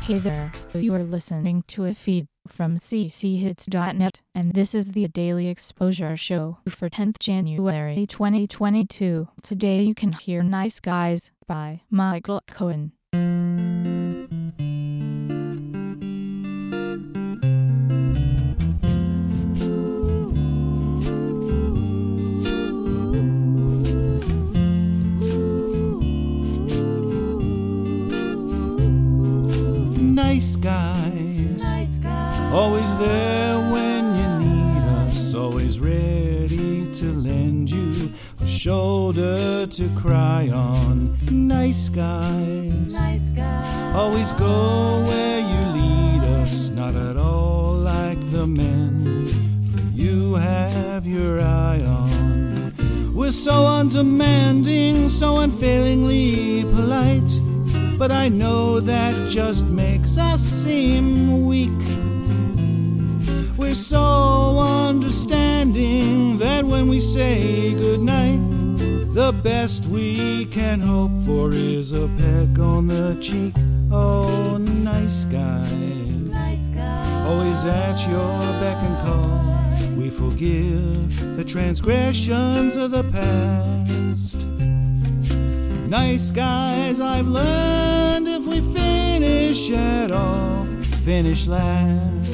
Hey there, you are listening to a feed from cchits.net, and this is the Daily Exposure Show for 10th January 2022. Today you can hear Nice Guys by Michael Cohen. Nice guys, always there when you need us, always ready to lend you a shoulder to cry on. Nice guys, always go where you lead us, not at all like the men you have your eye on. We're so undemanding, so unfailingly polite, but I know that just makes us seem weak. We're so understanding that when we say goodnight, the best we can hope for is a peck on the cheek. Oh, nice guys, always at your beck and call. We forgive the transgressions of the past. Nice guys, I've learned, if we finish at all, finish last.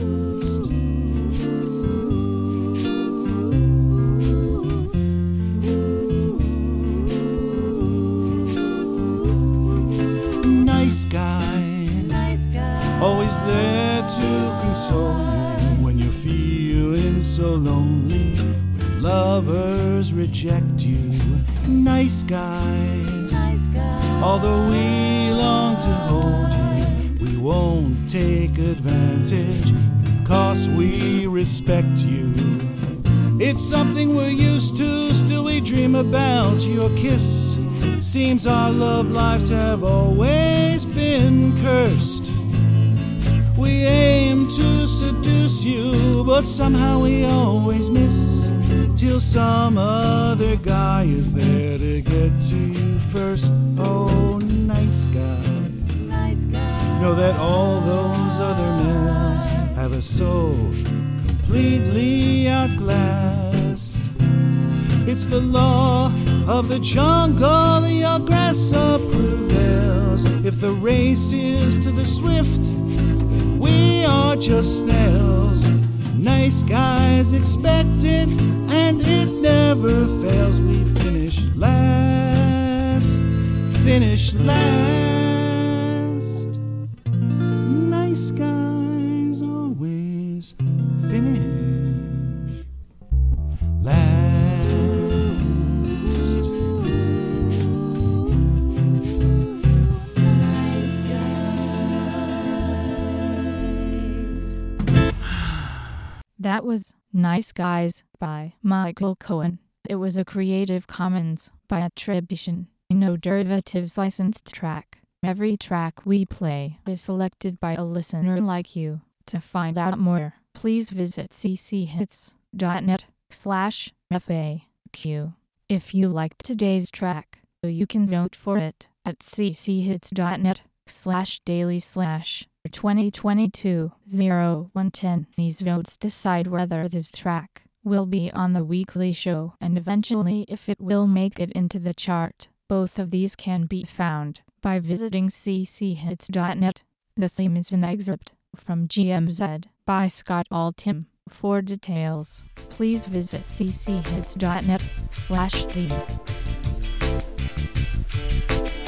Nice guys, always there to console you when you're feeling so lonely, when lovers reject you. Nice guys, although we long to hold you, we won't take advantage because we respect you. It's something we're used to, still we dream about your kiss. Seems our love lives have always been cursed. We aim to seduce you, but somehow we always miss, till some other guy is there to get to you first. Oh, nice guy, know that all those other males have us so completely outclassed. It's the law of the jungle, the aggressor prevails. If the race is to the swift, then we are just snails. Nice guys expect it, and it never fails. We finish last, finish last. Nice guys always finish last. That was Nice Guys by Michael Cohen. It was a Creative Commons by attribution, no derivatives licensed track. Every track we play is selected by a listener like you. To find out more, please visit cchits.net/FAQ. If you liked today's track, you can vote for it at cchits.net/daily/2022-0110. These votes decide whether this track will be on the weekly show and eventually if it will make it into the chart. Both of these can be found by visiting cchits.net. The theme is an excerpt from GMZ by Scott Altham. For details, please visit cchits.net/theme.